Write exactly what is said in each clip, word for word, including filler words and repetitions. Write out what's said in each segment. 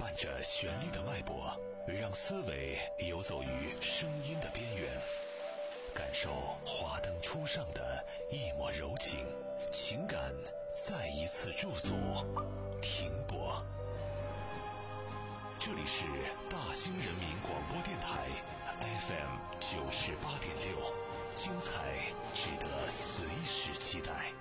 伴着旋律的脉搏，让思维游走于声音的边缘，感受华灯初上的一抹柔情，情感再一次驻足停泊。这里是大兴人民广播电台 F M 九十八点六，精彩值得随时期待。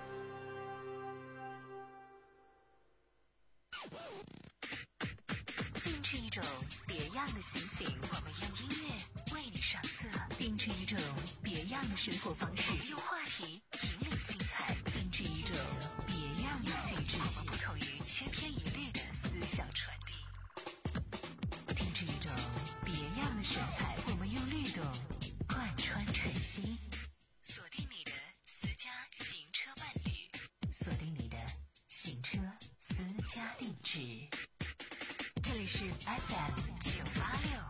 定制一种别样的心情，我们用音乐为你上色；定制一种别样的生活方式，我们用话题引领精彩；定制一种别样的气质，我们不同于千篇一律的思想传递；定制一种别样的神采，我们用律动贯穿晨曦。锁定你的私家行车伴侣，锁定你的行车私家定制。这里是 F M 九八六。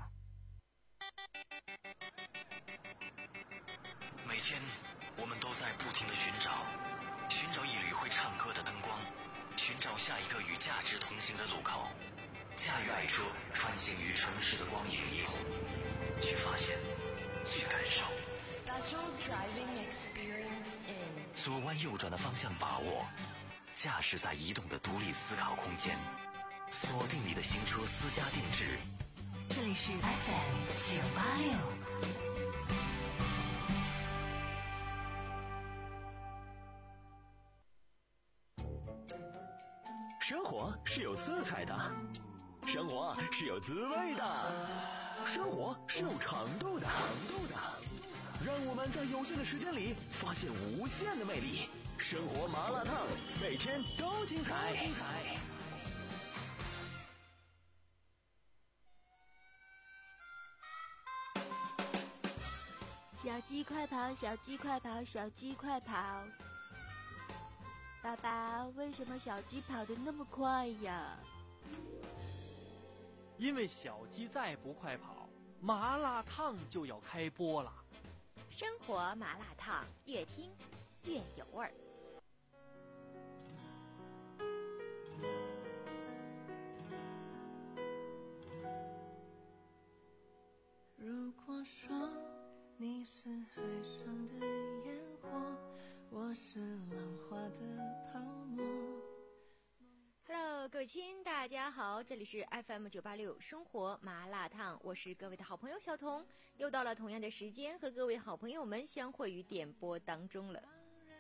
每天我们都在不停地寻找，寻找一缕会唱歌的灯光，寻找下一个与价值同行的路口。驾驭爱车，穿行于城市的光影霓虹，去发现，去感受。 Special driving experience in 左弯右转的方向把握，驾驶在移动的独立思考空间。锁定你的行车私家定制， 这里是 F M 九八六。 生活是有色彩的，生活是有滋味的，生活是有长度的，长度的。让我们在有限的时间里发现无限的魅力。生活麻辣烫，每天都精彩。精彩。 小鸡快跑，小鸡快跑，小鸡快跑！爸爸，为什么小鸡跑得那么快呀？ 因为小鸡再不快跑，麻辣烫就要开播了。 生活麻辣烫，越听越有味儿。 如果说你是海上的烟火，我是浪花的泡沫。 Hello， 各位亲，大家好，这里是 F M 九八六生活麻辣烫，我是各位的好朋友小彤，又到了同样的时间，和各位好朋友们相会于点播当中了。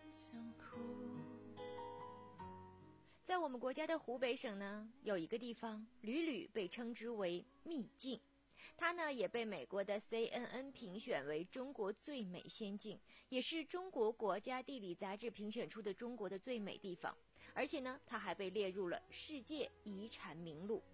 在我们国家的湖北省呢，有一个地方屡屡被称之为秘境，它呢也被美国的 C N N 评选为中国最美仙境，也是中国国家地理杂志评选出的中国的最美地方，而且呢它还被列入了世界遗产名录。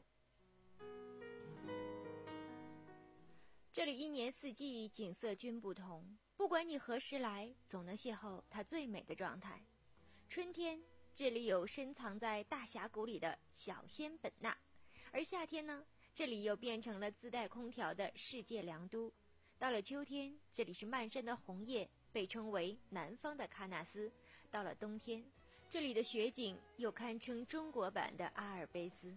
这里一年四季景色均不同，不管你何时来，总能邂逅它最美的状态。春天这里有深藏在大峡谷里的小仙本那，而夏天呢这里又变成了自带空调的世界良都。到了秋天，这里是漫山的红叶，被称为南方的喀纳斯。到了冬天，这里的雪景又堪称中国版的阿尔卑斯。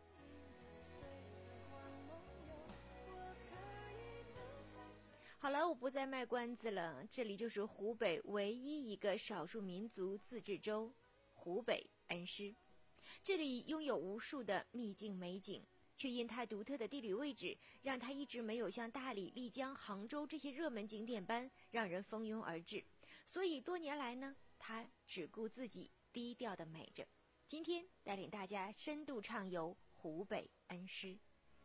好了，我不再卖关子了，这里就是湖北唯一一个少数民族自治州湖北恩施。这里拥有无数的秘境美景，却因它独特的地理位置，让它一直没有像大理、丽江、杭州这些热门景点般让人蜂拥而至。所以多年来呢，它只顾自己低调的美着。今天带领大家深度畅游湖北恩施。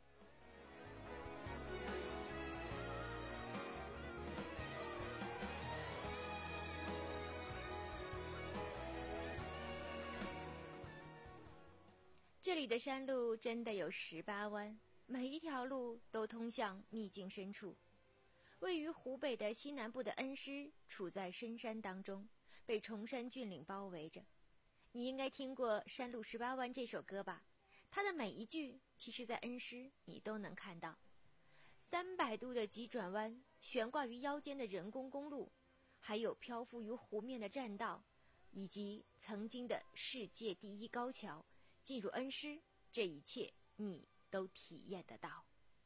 这里的山路真的有十八弯，每一条路都通向秘境深处。位于湖北的西南部的恩施，处在深山当中，被崇山峻岭包围着。你应该听过《山路十八弯》这首歌吧？它的每一句，其实在恩施你都能看到。三百度的急转弯，悬挂于腰间的人工公路，还有漂浮于湖面的栈道，以及曾经的世界第一高桥。进入恩施，这一切你都体验得到。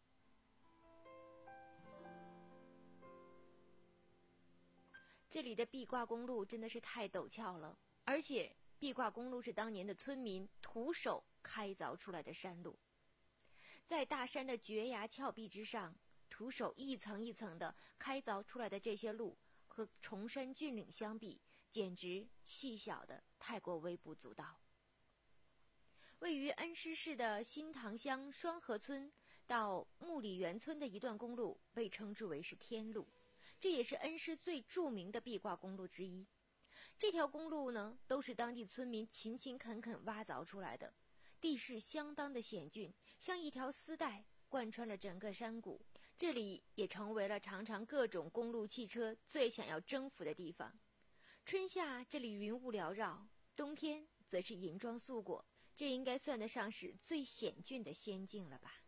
这里的壁挂公路真的是太陡峭了，而且壁挂公路是当年的村民徒手开凿出来的山路，在大山的绝崖峭壁之上，徒手一层一层的开凿出来的这些路，和崇山峻岭相比，简直细小的太过微不足道。位于恩施市的新塘乡双河村到木里园村的一段公路被称之为是天路，这也是恩施最著名的壁挂公路之一。这条公路呢，都是当地村民勤勤恳恳挖凿出来的，地势相当的险峻，像一条丝带贯穿了整个山谷。这里也成为了常常各种公路汽车最想要征服的地方。春夏这里云雾缭绕，冬天则是银装素裹，这应该算得上是最险峻的仙境了吧。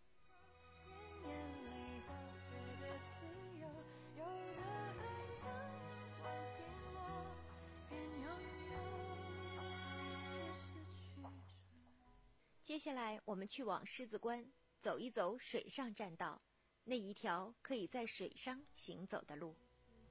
接下来我们去往狮子关，走一走水上栈道，那一条可以在水上行走的路。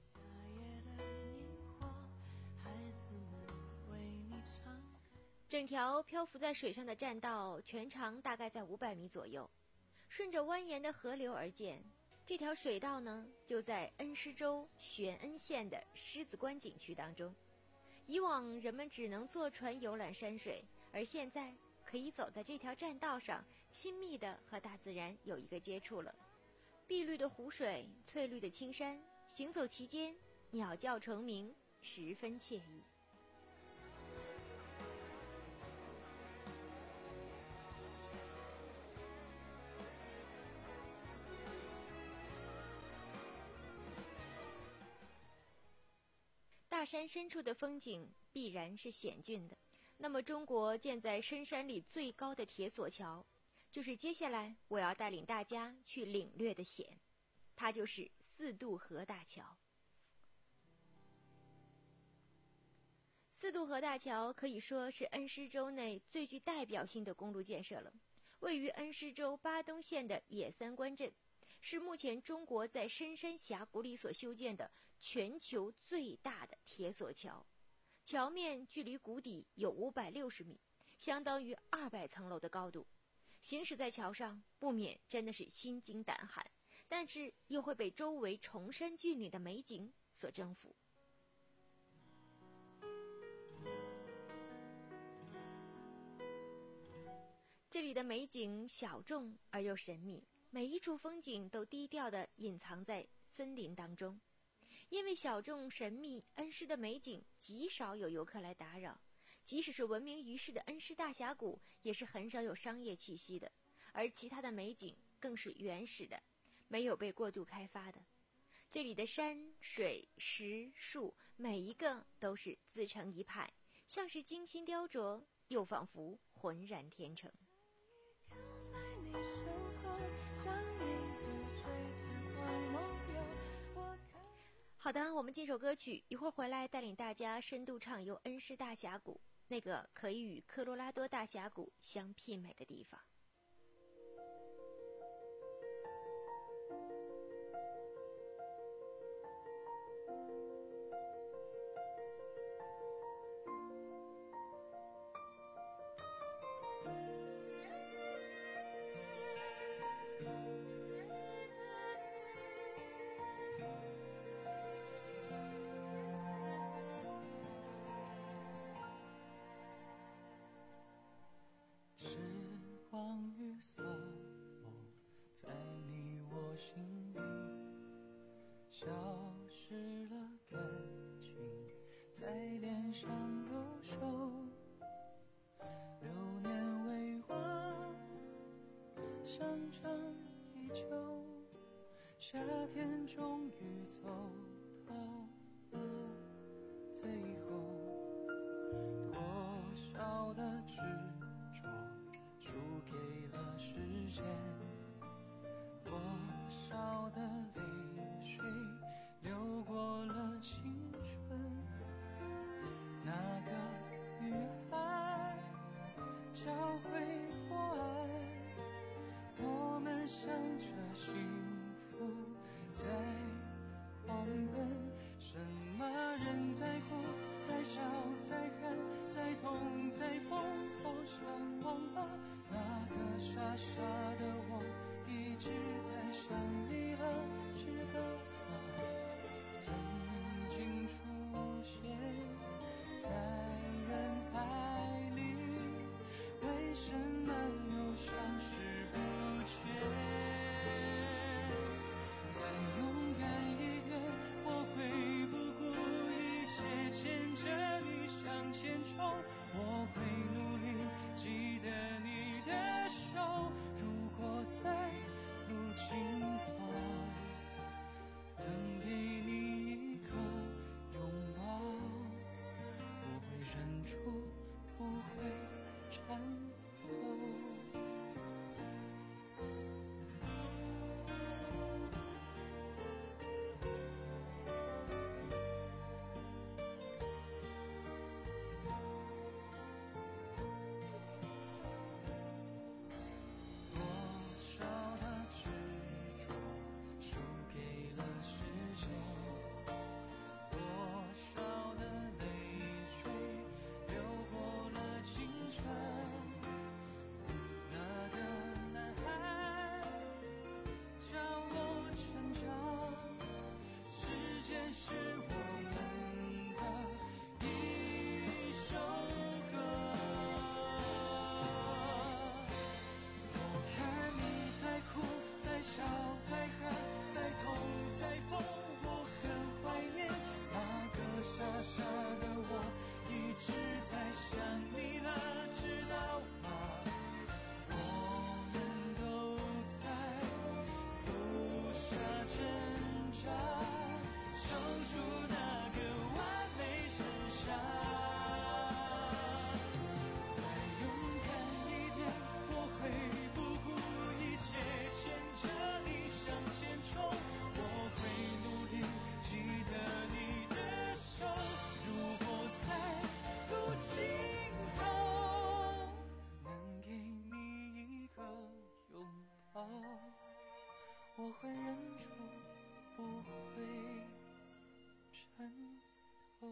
整条漂浮在水上的栈道全长大概在五百米左右，顺着蜿蜒的河流而建。这条水道呢，就在恩施州玄恩县的狮子关景区当中。以往人们只能坐船游览山水，而现在可以走在这条栈道上，亲密地和大自然有一个接触了。碧绿的湖水，翠绿的青山，行走其间，鸟叫虫鸣，十分惬意。大山深处的风景必然是险峻的，那么中国建在深山里最高的铁索桥，就是接下来我要带领大家去领略的险，它就是四渡河大桥。四渡河大桥可以说是恩施州内最具代表性的公路建设了，位于恩施州巴东县的野三关镇，是目前中国在深山峡谷里所修建的全球最大的铁索桥，桥面距离谷底有五百六十米，相当于二百层楼的高度。行驶在桥上不免真的是心惊胆寒，但是又会被周围崇山峻岭的美景所征服。这里的美景小众而又神秘，每一处风景都低调地隐藏在森林当中。因为小众神秘，恩施的美景极少有游客来打扰，即使是闻名于世的恩施大峡谷也是很少有商业气息的，而其他的美景更是原始的，没有被过度开发的。这里的山水石树每一个都是自成一派，像是精心雕琢，又仿佛浑然天成。在你身后，像影子追着我梦游。好的，我们进首歌曲，一会儿回来带领大家深度畅游恩施大峡谷，那个可以与科罗拉多大峡谷相媲美的地方。 消失了感情，在脸上勾手，流年未完，想着依旧，夏天终于走到了最后，多少的执着输给了时间，多少的泪水流过了青春，那个女孩教会我爱， 幻想着幸福在狂奔，什么人在哭，在笑，在恨，在痛，在疯，好想忘吧。那个傻傻的我一直在想你了，知道吗？曾经出现在人海里，为什么又消失不见？再勇敢一点，我会不顾一切牵着你向前冲，我会努力记得你的手。如果在路尽头能给你一个拥抱，我会忍住，不会颤抖。我会忍住，不会颤抖。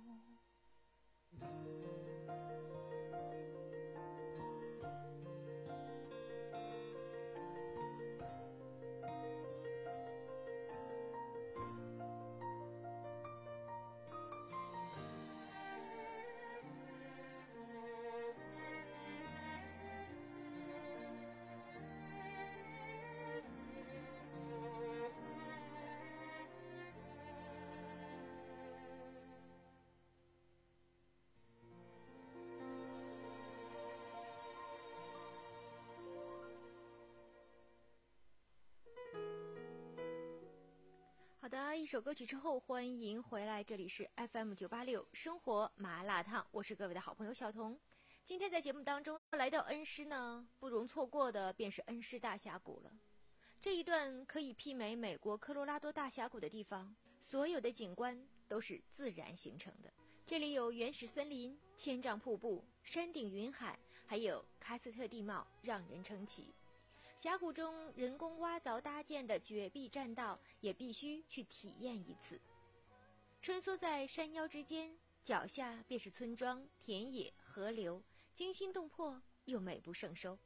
好的，一首歌曲之后，欢迎回来，这里是 F M 九八六生活麻辣烫，我是各位的好朋友小彤。今天在节目当中来到恩施呢，不容错过的便是恩施大峡谷了。这一段可以媲美美国科罗拉多大峡谷的地方，所有的景观都是自然形成的。这里有原始森林、千丈瀑布、山顶云海，还有喀斯特地貌，让人称奇。峡谷中人工挖凿搭建的绝壁栈道也必须去体验一次。穿梭在山腰之间，脚下便是村庄、田野、河流，惊心动魄又美不胜收。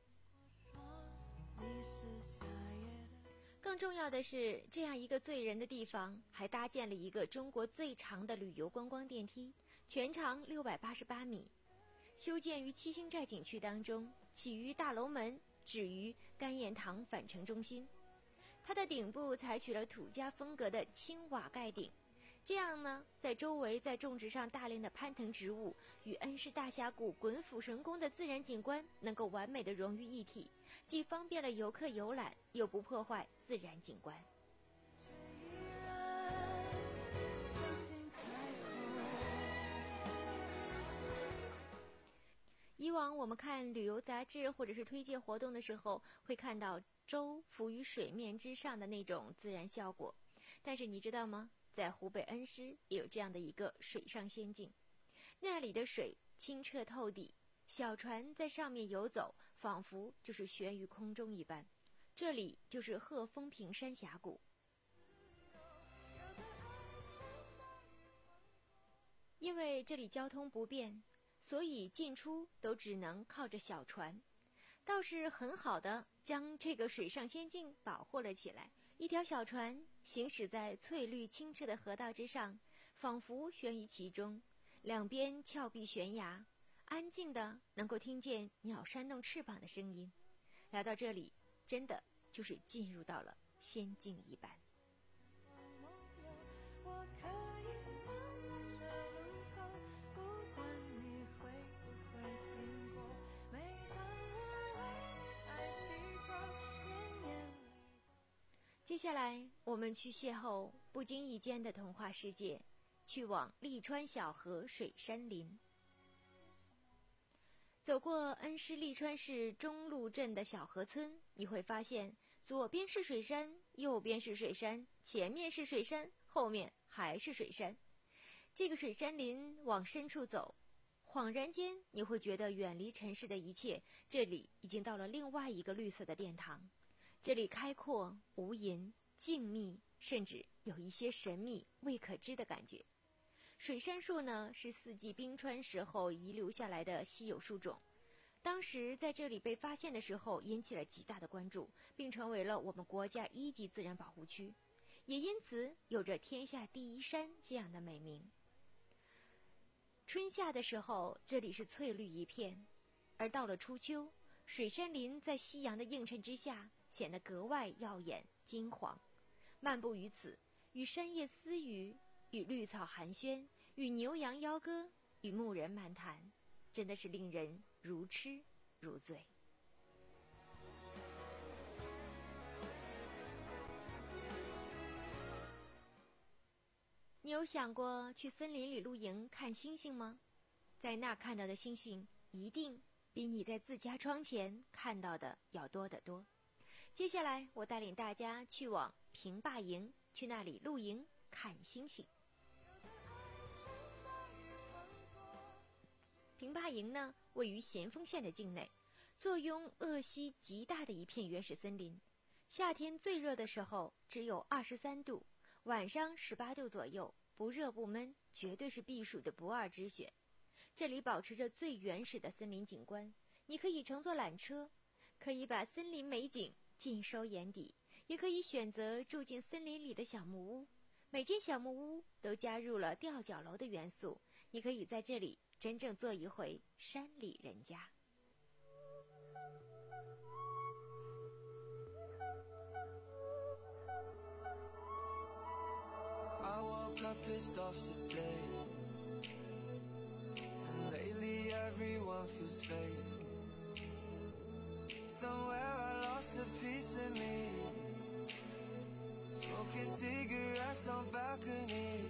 更重要的是，这样一个醉人的地方还搭建了一个中国最长的旅游观光电梯，全长六百八十八米，修建于七星寨景区当中，起于大楼门，止于甘雁堂返程中心。它的顶部采取了土家风格的青瓦盖顶，这样呢，在周围再种植上大量的攀藤植物，与恩施大峡谷滚斧神宫的自然景观能够完美的融于一体，既方便了游客游览，又不破坏自然景观。以往我们看旅游杂志或者是推荐活动的时候，会看到舟浮于水面之上的那种自然效果，但是你知道吗？在湖北恩施也有这样的一个水上仙境，那里的水清澈透底，小船在上面游走，仿佛就是悬于空中一般。 这里就是鹤峰坪山峡谷。因为这里交通不便，所以进出都只能靠着小船，倒是很好的将这个水上仙境保护了起来。一条小船行驶在翠绿清澈的河道之上，仿佛悬于其中，两边峭壁悬崖，安静的能够听见鸟扇动翅膀的声音。来到这里，真的就是进入到了仙境一般。 我可以等在这路口，不管你会不会经过。每当我为你抬起头，念念你。 接下来我们去邂逅不经意间的童话世界，去往利川小河水山林。走过恩施利川市中路镇的小河村，你会发现左边是水山，右边是水山，前面是水山，后面还是水山。这个水山林往深处走，恍然间你会觉得远离尘世的一切，这里已经到了另外一个绿色的殿堂。这里开阔无垠，静谧，甚至有一些神秘未可知的感觉。水杉树呢，是四季冰川时候遗留下来的稀有树种，当时在这里被发现的时候引起了极大的关注，并成为了我们国家一级自然保护区，也因此有着天下第一山这样的美名。春夏的时候这里是翠绿一片，而到了初秋，水杉林在夕阳的映衬之下显得格外耀眼金黄。漫步于此，与山叶私语，与绿草寒暄，与牛羊邀歌，与牧人漫谈，真的是令人如痴如醉。你有想过去森林里露营看星星吗？在那儿看到的星星一定比你在自家窗前看到的要多得多。接下来我带领大家去往平坝营，去那里露营看星星。平坝营呢，位于咸丰县的境内，坐拥鄂西极大的一片原始森林。夏天最热的时候只有二十三度，晚上十八度左右，不热不闷，绝对是避暑的不二之选。这里保持着最原始的森林景观，你可以乘坐缆车，可以把森林美景尽收眼底，也可以选择住进森林里的小木屋。每间小木屋都加入了吊脚楼的元素，你可以在这里真正做一回山里人家。 I woke up pissed off today, and lately everyone feels fake. Somewhere I lost a piece of me, smoking cigarettes on balconies.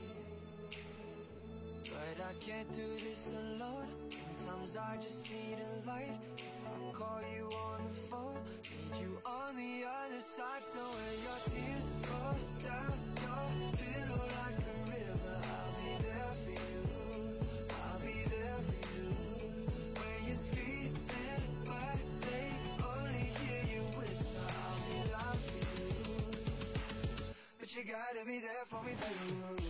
But I can't do this alone. Sometimes I just need a light. If I call you on the phone, need you on the other side. So when your tears roll down your pillow like a river, I'll be there for you. I'll be there for you. When you're screaming, but they only hear you whisper, I'll be loud for you. But you gotta be there for me too.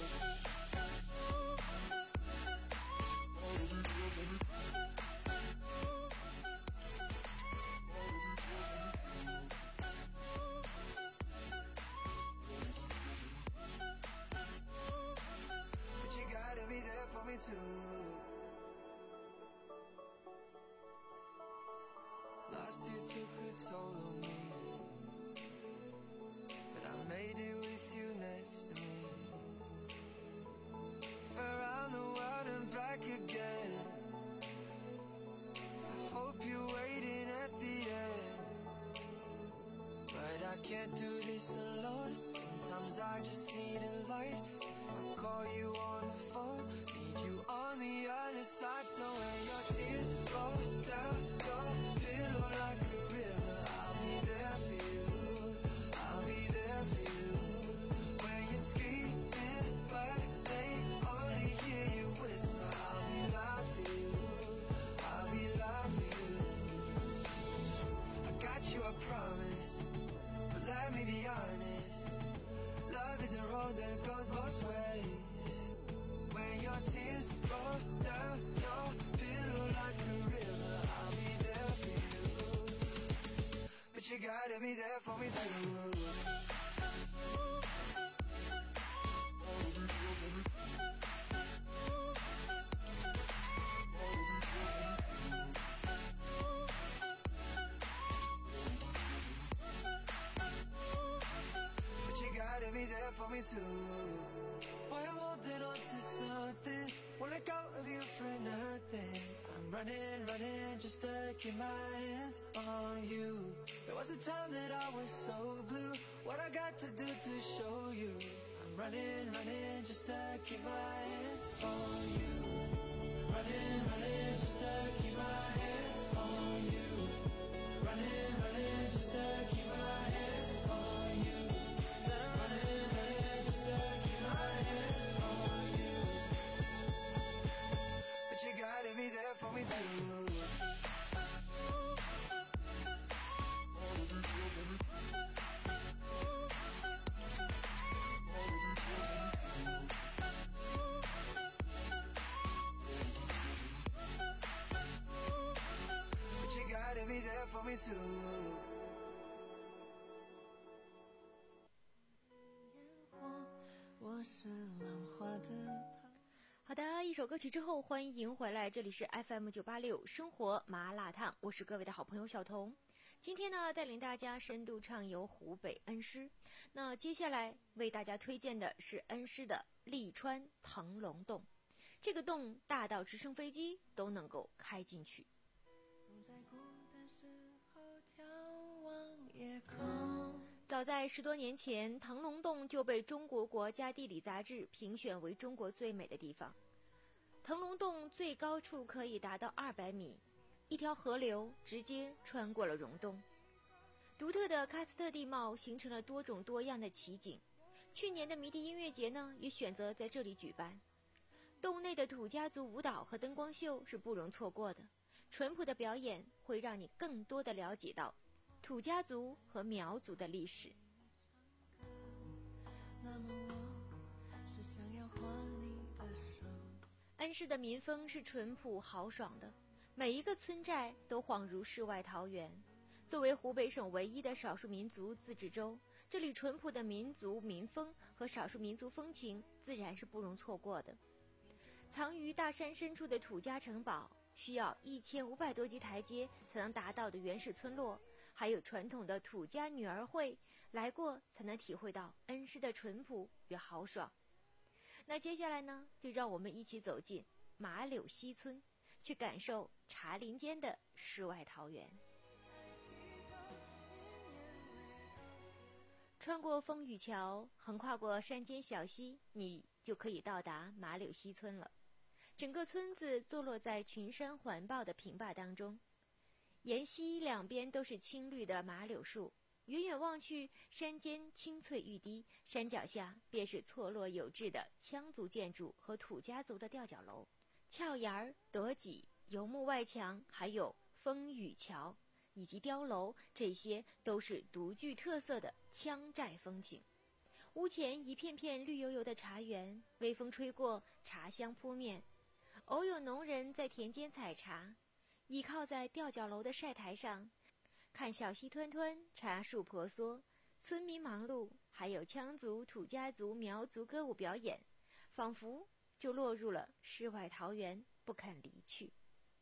Too. Last year took a toll on me, but I made it with you next to me. Around the world and back again. I hope you're waiting at the end, but I can't do this alone. Sometimes I just need a light. If I call you on the phone, need you on the other side. So when your tears roll down your pillow like a river, I'll be there for you. I'll be there for you. When you're screaming, but they only hear you whisper, I'll be loud for you. I'll be loud for you. I got you, I promise. be there for me too. Be there for me too. Why I'm holding on to something, won't let go of you for nothing. I'm running, running just to keep my hands on you. There was a time that I was so blue, what I got to do to show you. I'm running, running just to keep my hands on you. Running, running just to keep my hands on you. Running, running just to keep my hands on you. Said I'm running, running just to keep my hands on you. But you gotta be there for me too. But you gotta be there for me too. 好的，一首歌曲之后，欢迎回来，这里是 F M 九八六生活麻辣烫，我是各位的好朋友小彤。今天呢，带领大家深度畅游湖北恩施。那接下来为大家推荐的是恩施的利川腾龙洞，这个洞大到直升飞机都能够开进去。早在十多年前，腾龙洞就被中国国家地理杂志评选为中国最美的地方。腾龙洞最高处可以达到二百米，一条河流直接穿过了溶洞。独特的喀斯特地貌形成了多种多样的奇景。去年的迷笛音乐节呢，也选择在这里举办。洞内的土家族舞蹈和灯光秀是不容错过的，淳朴的表演会让你更多的了解到土家族和苗族的历史。恩施的民风是淳朴豪爽的，每一个村寨都恍如世外桃源。作为湖北省唯一的少数民族自治州，这里淳朴的民族民风和少数民族风情自然是不容错过的。藏于大山深处的土家城堡，需要一千五百多级台阶才能达到的原始村落，还有传统的土家女儿会，来过才能体会到恩施的淳朴与豪爽。那接下来呢，就让我们一起走进马柳西村，去感受茶林间的世外桃源。穿过风雨桥，横跨过山间小溪，你就可以到达马柳西村了。整个村子坐落在群山环抱的平坝当中，沿溪两边都是青绿的马柳树，远远望去，山间青翠欲滴，山脚下便是错落有致的羌族建筑和土家族的吊脚楼、翘檐儿、垛脊、油木外墙，还有风雨桥以及碉楼，这些都是独具特色的羌寨风景。屋前一片片绿油油的茶园，微风吹过，茶香扑面。偶有农人在田间采茶，倚靠在吊脚楼的晒台上，看小溪湍湍，茶树婆娑，村民忙碌，还有羌族、土家族、苗族歌舞表演，仿佛就落入了世外桃源，不肯离去。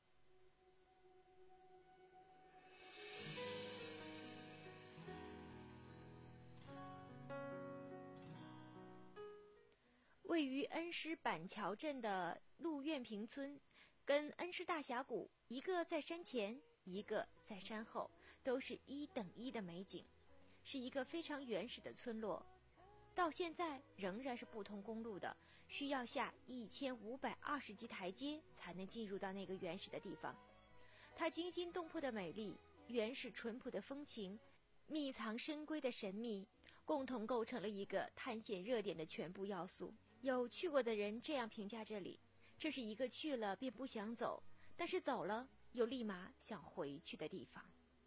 位于恩施板桥镇的陆苑坪村，跟恩施大峡谷，一个在山前，一个在山后，都是一等一的美景，是一个非常原始的村落。到现在仍然是不通公路的，需要下一千五百二十级台阶才能进入到那个原始的地方。它惊心动魄的美丽，原始淳朴的风情，秘藏深闺的神秘，共同构成了一个探险热点的全部要素。有去过的人这样评价这里，这是一个去了便不想走，但是走了又立马想回去的地方。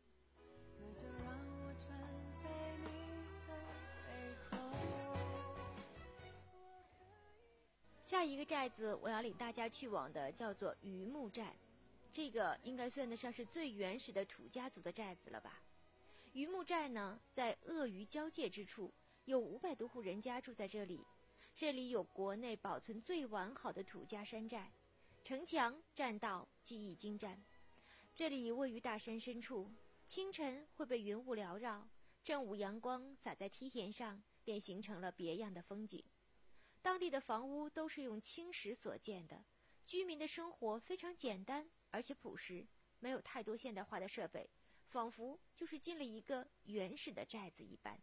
下一个寨子我要领大家去往的叫做榆木寨，这个应该算得上是最原始的土家族的寨子了吧。 榆木寨呢，在鄂渝交界之处，有五百多户人家住在这里。这里有国内保存最完好的土家山寨，城墙、栈道技艺精湛。这里位于大山深处，清晨会被云雾缭绕，正午阳光洒在梯田上，便形成了别样的风景。当地的房屋都是用青石所建的，居民的生活非常简单而且朴实，没有太多现代化的设备，仿佛就是进了一个原始的寨子一般。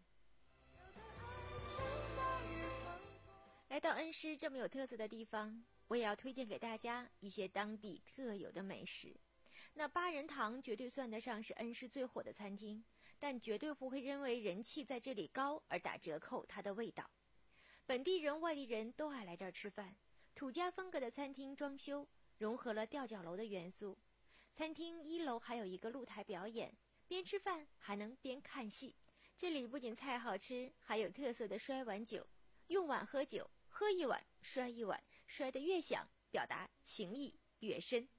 来到恩施这么有特色的地方，我也要推荐给大家一些当地特有的美食。那八人堂绝对算得上是恩施最火的餐厅，但绝对不会因为人气在这里高而打折扣它的味道。本地人、外地人都爱来这儿吃饭。土家风格的餐厅装修融合了吊脚楼的元素。餐厅一楼还有一个露台表演，边吃饭还能边看戏。这里不仅菜好吃，还有特色的摔碗酒，用碗喝酒，喝一碗摔一碗，摔得越响，表达情意越深。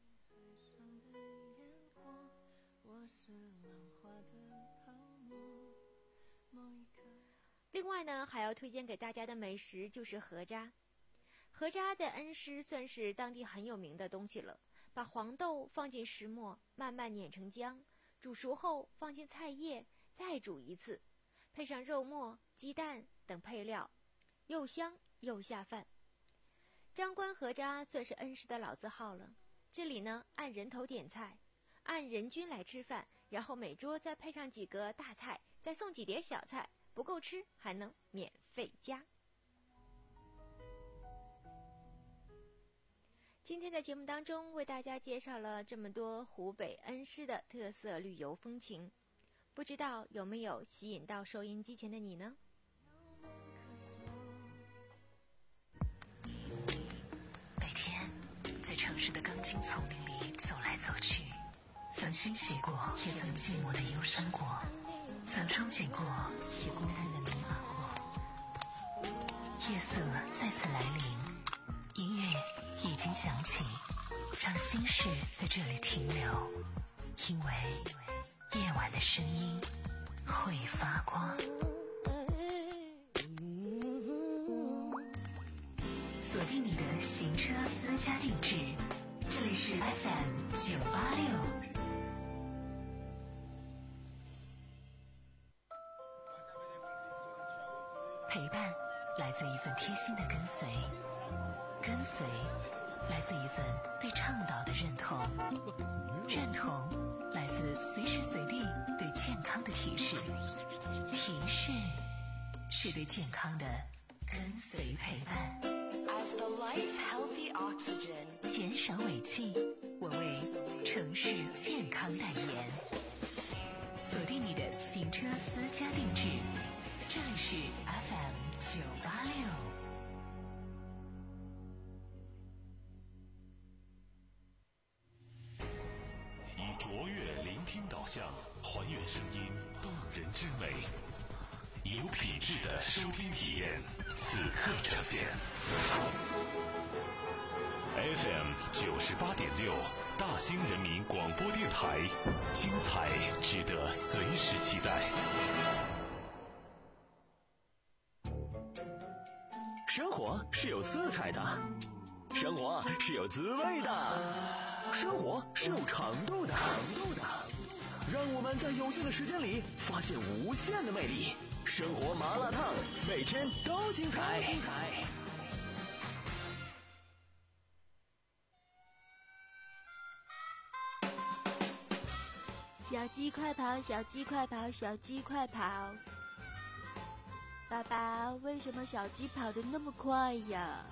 另外呢，还要推荐给大家的美食就是河渣。河渣在恩施算是当地很有名的东西了。把黄豆放进石磨，慢慢碾成浆，煮熟后放进菜叶，再煮一次，配上肉末、鸡蛋等配料，又香又下饭。张关河渣算是恩施的老字号了。这里呢，按人头点菜，按人均来吃饭，然后每桌再配上几个大菜，再送几碟小菜，不够吃还能免费加。今天的节目当中为大家介绍了这么多湖北恩施的特色旅游风情，不知道有没有吸引到收音机前的你呢？ 每天在城市的钢筋丛林里走来走去，曾欣喜过，也曾寂寞的忧伤过，曾憧憬过，也孤单的迷茫过。夜色再次来临，音乐已经响起，让心事在这里停留，因为夜晚的声音会发光。锁定你的行车私家定制，这里是 F M 九八六。陪伴来自一份贴心的跟随，跟随来自一份对倡导的认同，认同来自随时随地对健康的提示，提示是对健康的跟随陪伴。As the life healthy oxygen， 减少尾气，我为城市健康代言。锁定你的行车私家定制，这里是 F M 九八六。 以卓越聆听导向，还原声音动人之美，有品质的收听体验，此刻呈现。F M 九十八点六，大兴人民广播电台，精彩值得随时期待。 生活是有色彩的，生活是有滋味的，生活是有长度的，长度的。让我们在有限的时间里发现无限的魅力。生活麻辣烫，每天都精彩。精彩。 小鸡快跑，小鸡快跑，小鸡快跑！爸爸，为什么小鸡跑得那么快呀？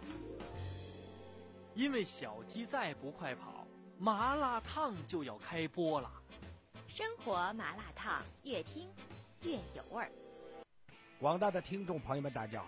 因为小鸡再不快跑，麻辣烫就要开播了。 生活麻辣烫，越听越有味儿。 广大的听众朋友们，大家好。